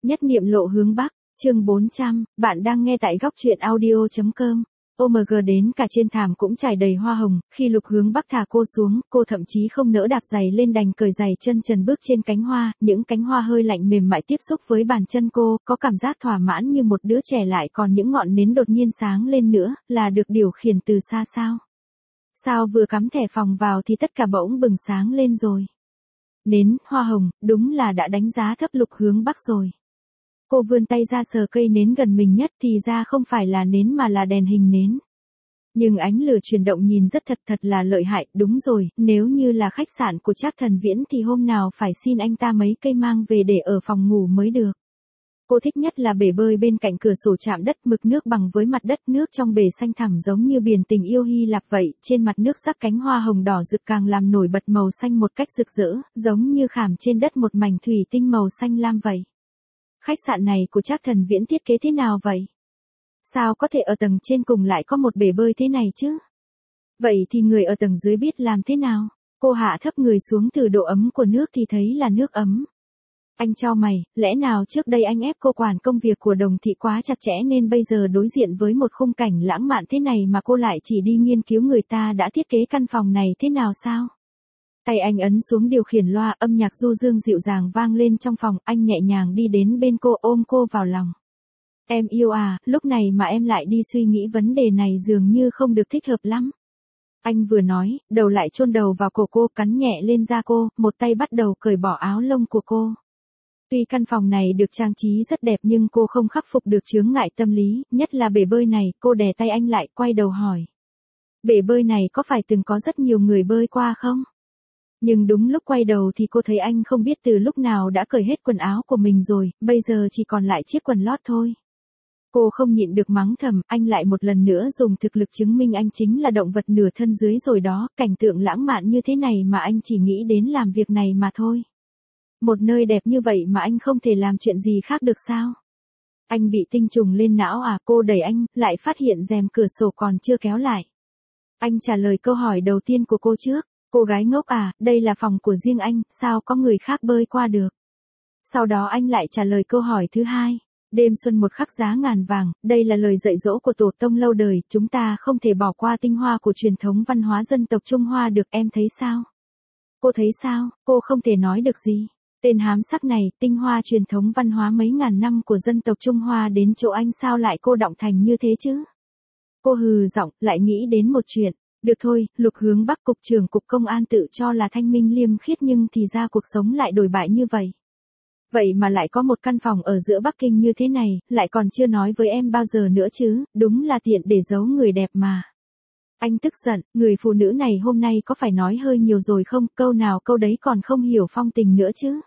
Nhất niệm lộ hướng Bắc, chương 400, bạn đang nghe tại góc truyện audio.com. OMG đến cả trên thảm cũng trải đầy hoa hồng, khi Lục Hướng Bắc thả cô xuống, cô thậm chí không nỡ đạp giày lên đành cởi giày chân trần bước trên cánh hoa, những cánh hoa hơi lạnh mềm mại tiếp xúc với bàn chân cô, có cảm giác thỏa mãn như một đứa trẻ lại còn những ngọn nến đột nhiên sáng lên nữa, là được điều khiển từ xa sao. Sao vừa cắm thẻ phòng vào thì tất cả bỗng bừng sáng lên rồi. Nến, hoa hồng, đúng là đã đánh giá thấp Lục Hướng Bắc rồi. Cô vươn tay ra sờ cây nến gần mình nhất thì ra không phải là nến mà là đèn hình nến. Nhưng ánh lửa chuyển động nhìn rất thật là lợi hại, đúng rồi, nếu như là khách sạn của Trác Thần Viễn thì hôm nào phải xin anh ta mấy cây mang về để ở phòng ngủ mới được. Cô thích nhất là bể bơi bên cạnh cửa sổ chạm đất, mực nước bằng với mặt đất, nước trong bể xanh thẳm giống như biển tình yêu Hy Lạp vậy, trên mặt nước rắc cánh hoa hồng đỏ rực càng làm nổi bật màu xanh một cách rực rỡ, giống như khảm trên đất một mảnh thủy tinh màu xanh lam vậy. Khách sạn này của Trác Thần Viễn thiết kế thế nào vậy? Sao có thể ở tầng trên cùng lại có một bể bơi thế này chứ? Vậy thì người ở tầng dưới biết làm thế nào? Cô hạ thấp người xuống thử độ ấm của nước thì thấy là nước ấm. Anh chau mày, lẽ nào trước đây anh ép cô quản công việc của Đồng Thị quá chặt chẽ nên bây giờ đối diện với một khung cảnh lãng mạn thế này mà cô lại chỉ đi nghiên cứu người ta đã thiết kế căn phòng này thế nào sao? Tay anh ấn xuống điều khiển loa, âm nhạc du dương dịu dàng vang lên trong phòng, anh nhẹ nhàng đi đến bên cô ôm cô vào lòng. Em yêu à, lúc này mà em lại đi suy nghĩ vấn đề này dường như không được thích hợp lắm. Anh vừa nói, đầu lại chôn đầu vào cổ cô, cắn nhẹ lên da cô, một tay bắt đầu cởi bỏ áo lông của cô. Tuy căn phòng này được trang trí rất đẹp nhưng cô không khắc phục được chướng ngại tâm lý, nhất là bể bơi này, cô đè tay anh lại, quay đầu hỏi. Bể bơi này có phải từng có rất nhiều người bơi qua không? Nhưng đúng lúc quay đầu thì cô thấy anh không biết từ lúc nào đã cởi hết quần áo của mình rồi, bây giờ chỉ còn lại chiếc quần lót thôi. Cô không nhịn được mắng thầm, anh lại một lần nữa dùng thực lực chứng minh anh chính là động vật nửa thân dưới rồi đó, cảnh tượng lãng mạn như thế này mà anh chỉ nghĩ đến làm việc này mà thôi. Một nơi đẹp như vậy mà anh không thể làm chuyện gì khác được sao? Anh bị tinh trùng lên não à? Cô đẩy anh, lại phát hiện rèm cửa sổ còn chưa kéo lại. Anh trả lời câu hỏi đầu tiên của cô trước. Cô gái ngốc à, đây là phòng của riêng anh, sao có người khác bơi qua được? Sau đó anh lại trả lời câu hỏi thứ hai. Đêm xuân một khắc giá ngàn vàng, đây là lời dạy dỗ của tổ tông lâu đời, chúng ta không thể bỏ qua tinh hoa của truyền thống văn hóa dân tộc Trung Hoa được, em thấy sao? Cô thấy sao? Cô không thể nói được gì. Tên hám sắc này, tinh hoa truyền thống văn hóa mấy ngàn năm của dân tộc Trung Hoa đến chỗ anh sao lại cô động thành như thế chứ? Cô hừ giọng, lại nghĩ đến một chuyện. Được thôi, Lục Hướng Bắc cục trưởng cục công an tự cho là thanh minh liêm khiết nhưng thì ra cuộc sống lại đổi bại như vậy. Vậy mà lại có một căn phòng ở giữa Bắc Kinh như thế này, lại còn chưa nói với em bao giờ nữa chứ, đúng là tiện để giấu người đẹp mà. Anh tức giận, người phụ nữ này hôm nay có phải nói hơi nhiều rồi không, câu nào câu đấy còn không hiểu phong tình nữa chứ.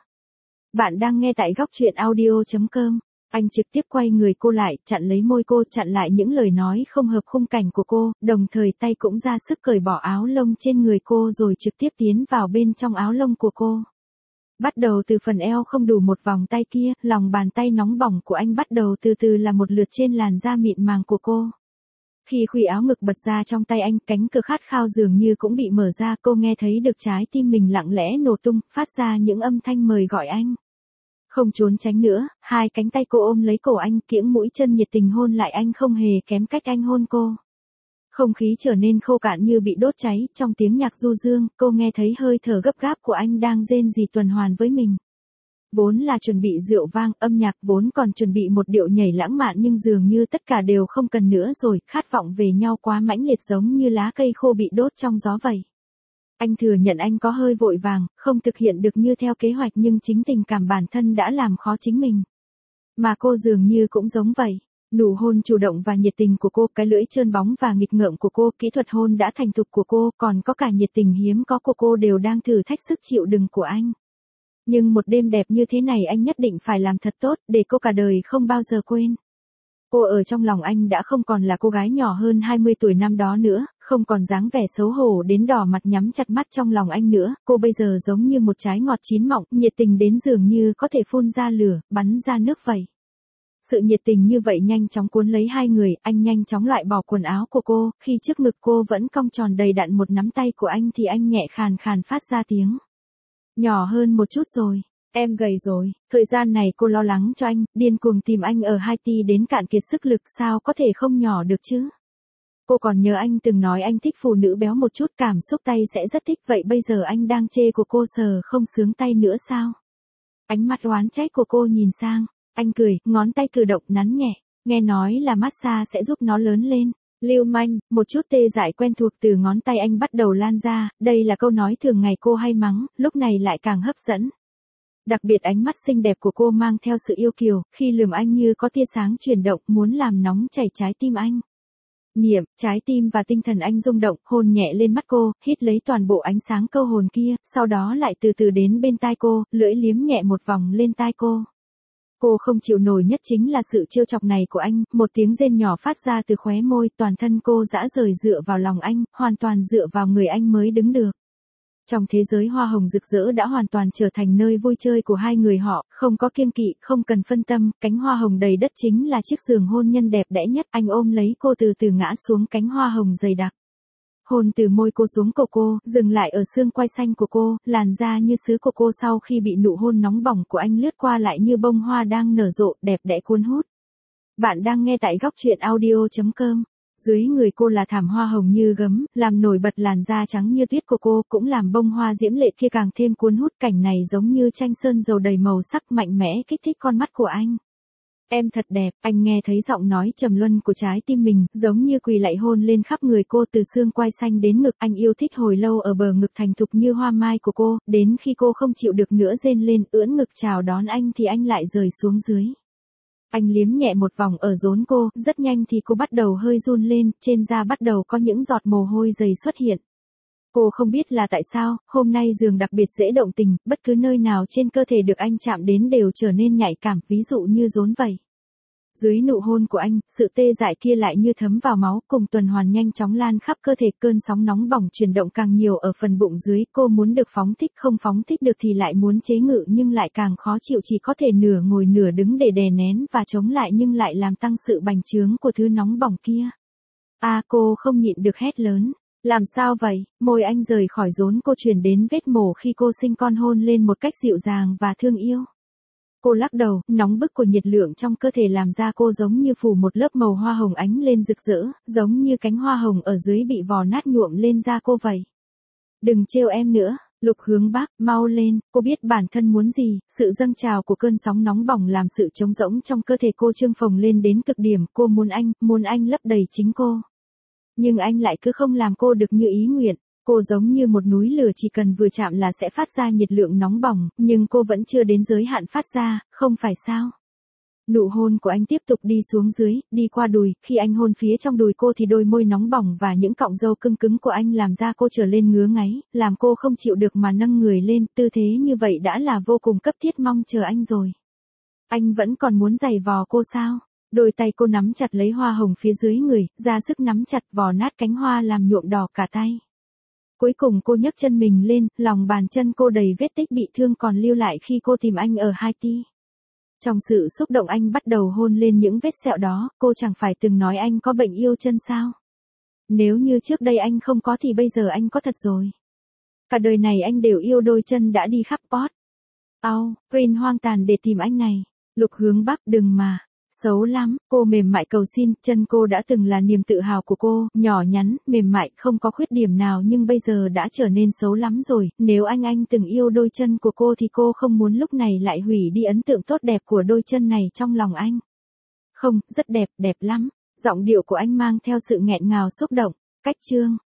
Bạn đang nghe tại góc truyện audio.com. Anh trực tiếp quay người cô lại, chặn lấy môi cô, chặn lại những lời nói không hợp khung cảnh của cô, đồng thời tay cũng ra sức cởi bỏ áo lông trên người cô rồi trực tiếp tiến vào bên trong áo lông của cô. Bắt đầu từ phần eo không đủ một vòng tay kia, lòng bàn tay nóng bỏng của anh bắt đầu từ từ là một lượt trên làn da mịn màng của cô. Khi khuỷu áo ngực bật ra trong tay anh, cánh cửa khát khao dường như cũng bị mở ra, cô nghe thấy được trái tim mình lặng lẽ nổ tung, phát ra những âm thanh mời gọi anh. Không trốn tránh nữa, hai cánh tay cô ôm lấy cổ anh, kiễng mũi chân nhiệt tình hôn lại anh không hề kém cách anh hôn cô. Không khí trở nên khô cạn như bị đốt cháy, trong tiếng nhạc du dương, cô nghe thấy hơi thở gấp gáp của anh đang rên rỉ tuần hoàn với mình. Vốn là chuẩn bị rượu vang, âm nhạc vốn còn chuẩn bị một điệu nhảy lãng mạn nhưng dường như tất cả đều không cần nữa rồi, khát vọng về nhau quá mãnh liệt giống như lá cây khô bị đốt trong gió vậy. Anh thừa nhận anh có hơi vội vàng, không thực hiện được như theo kế hoạch nhưng chính tình cảm bản thân đã làm khó chính mình. Mà cô dường như cũng giống vậy. Nụ hôn chủ động và nhiệt tình của cô, cái lưỡi trơn bóng và nghịch ngợm của cô, kỹ thuật hôn đã thành thục của cô, còn có cả nhiệt tình hiếm có của cô đều đang thử thách sức chịu đựng của anh. Nhưng một đêm đẹp như thế này anh nhất định phải làm thật tốt, để cô cả đời không bao giờ quên. Cô ở trong lòng anh đã không còn là cô gái nhỏ hơn 20 tuổi năm đó nữa, không còn dáng vẻ xấu hổ đến đỏ mặt nhắm chặt mắt trong lòng anh nữa, cô bây giờ giống như một trái ngọt chín mọng, nhiệt tình đến dường như có thể phun ra lửa, bắn ra nước vậy. Sự nhiệt tình như vậy nhanh chóng cuốn lấy hai người, anh nhanh chóng loại bỏ quần áo của cô, khi trước ngực cô vẫn cong tròn đầy đặn một nắm tay của anh thì anh nhẹ khàn khàn phát ra tiếng. Nhỏ hơn một chút rồi. Em gầy rồi, thời gian này cô lo lắng cho anh, điên cuồng tìm anh ở Haiti đến cạn kiệt sức lực sao có thể không nhỏ được chứ. Cô còn nhớ anh từng nói anh thích phụ nữ béo một chút cảm xúc tay sẽ rất thích vậy bây giờ anh đang chê của cô sờ không sướng tay nữa sao? Ánh mắt oán trách của cô nhìn sang, anh cười, ngón tay cử động nắn nhẹ, nghe nói là massage sẽ giúp nó lớn lên. Lưu manh, một chút tê dại quen thuộc từ ngón tay anh bắt đầu lan ra, đây là câu nói thường ngày cô hay mắng, lúc này lại càng hấp dẫn. Đặc biệt ánh mắt xinh đẹp của cô mang theo sự yêu kiều, khi lườm anh như có tia sáng chuyển động muốn làm nóng chảy trái tim anh. Niệm, trái tim và tinh thần anh rung động, hôn nhẹ lên mắt cô, hít lấy toàn bộ ánh sáng câu hồn kia, sau đó lại từ từ đến bên tai cô, lưỡi liếm nhẹ một vòng lên tai cô. Cô không chịu nổi nhất chính là sự trêu chọc này của anh, một tiếng rên nhỏ phát ra từ khóe môi, toàn thân cô dã rời dựa vào lòng anh, hoàn toàn dựa vào người anh mới đứng được. Trong thế giới hoa hồng rực rỡ đã hoàn toàn trở thành nơi vui chơi của hai người họ, không có kiêng kỵ, không cần phân tâm, cánh hoa hồng đầy đất chính là chiếc giường hôn nhân đẹp đẽ nhất, anh ôm lấy cô từ từ ngã xuống cánh hoa hồng dày đặc. Hôn từ môi cô xuống cổ cô, dừng lại ở xương quai xanh của cô, làn da như sứ của cô sau khi bị nụ hôn nóng bỏng của anh lướt qua lại như bông hoa đang nở rộ, đẹp đẽ cuốn hút. Bạn đang nghe tại góc truyện audio.com. Dưới người cô là thảm hoa hồng như gấm, làm nổi bật làn da trắng như tuyết của cô, cũng làm bông hoa diễm lệ kia càng thêm cuốn hút, cảnh này giống như tranh sơn dầu đầy màu sắc mạnh mẽ kích thích con mắt của anh. Em thật đẹp, anh nghe thấy giọng nói trầm luân của trái tim mình, giống như quỳ lạy hôn lên khắp người cô từ xương quai xanh đến ngực, anh yêu thích hồi lâu ở bờ ngực thành thục như hoa mai của cô, đến khi cô không chịu được nữa rên lên, ưỡn ngực chào đón anh thì anh lại rời xuống dưới. Anh liếm nhẹ một vòng ở rốn cô, rất nhanh thì cô bắt đầu hơi run lên, trên da bắt đầu có những giọt mồ hôi dày xuất hiện. Cô không biết là tại sao, hôm nay giường đặc biệt dễ động tình, bất cứ nơi nào trên cơ thể được anh chạm đến đều trở nên nhạy cảm, ví dụ như rốn vậy. Dưới nụ hôn của anh, sự tê dại kia lại như thấm vào máu, cùng tuần hoàn nhanh chóng lan khắp cơ thể, cơn sóng nóng bỏng chuyển động càng nhiều ở phần bụng dưới, cô muốn được phóng thích, không phóng thích được thì lại muốn chế ngự nhưng lại càng khó chịu, chỉ có thể nửa ngồi nửa đứng để đè nén và chống lại nhưng lại làm tăng sự bành trướng của thứ nóng bỏng kia. Cô không nhịn được hét lớn. Làm sao vậy? Môi anh rời khỏi rốn cô chuyển đến vết mổ khi cô sinh con, hôn lên một cách dịu dàng và thương yêu. Cô lắc đầu, nóng bức của nhiệt lượng trong cơ thể làm da cô giống như phủ một lớp màu hoa hồng ánh lên rực rỡ, giống như cánh hoa hồng ở dưới bị vò nát nhuộm lên da cô vậy. Đừng trêu em nữa, Lục Hướng Bắc, mau lên, cô biết bản thân muốn gì, sự dâng trào của cơn sóng nóng bỏng làm sự trống rỗng trong cơ thể cô trương phồng lên đến cực điểm, cô muốn anh lấp đầy chính cô. Nhưng anh lại cứ không làm cô được như ý nguyện. Cô giống như một núi lửa chỉ cần vừa chạm là sẽ phát ra nhiệt lượng nóng bỏng, nhưng cô vẫn chưa đến giới hạn phát ra, không phải sao? Nụ hôn của anh tiếp tục đi xuống dưới, đi qua đùi, khi anh hôn phía trong đùi cô thì đôi môi nóng bỏng và những cọng râu cưng cứng của anh làm da cô trở lên ngứa ngáy, làm cô không chịu được mà nâng người lên, tư thế như vậy đã là vô cùng cấp thiết, mong chờ anh rồi. Anh vẫn còn muốn giày vò cô sao? Đôi tay cô nắm chặt lấy hoa hồng phía dưới người, ra sức nắm chặt vò nát cánh hoa làm nhuộm đỏ cả tay. Cuối cùng cô nhấc chân mình lên, lòng bàn chân cô đầy vết tích bị thương còn lưu lại khi cô tìm anh ở Haiti. Trong sự xúc động anh bắt đầu hôn lên những vết sẹo đó, cô chẳng phải từng nói anh có bệnh yêu chân sao? Nếu như trước đây anh không có thì bây giờ anh có thật rồi. Cả đời này anh đều yêu đôi chân đã đi khắp Port au Prince hoang tàn để tìm anh này. Lục Hướng Bắc, đừng mà. Xấu lắm, cô mềm mại cầu xin, chân cô đã từng là niềm tự hào của cô, nhỏ nhắn, mềm mại, không có khuyết điểm nào nhưng bây giờ đã trở nên xấu lắm rồi, nếu anh từng yêu đôi chân của cô thì cô không muốn lúc này lại hủy đi ấn tượng tốt đẹp của đôi chân này trong lòng anh. Không, rất đẹp, đẹp lắm, giọng điệu của anh mang theo sự nghẹn ngào xúc động, cách chương.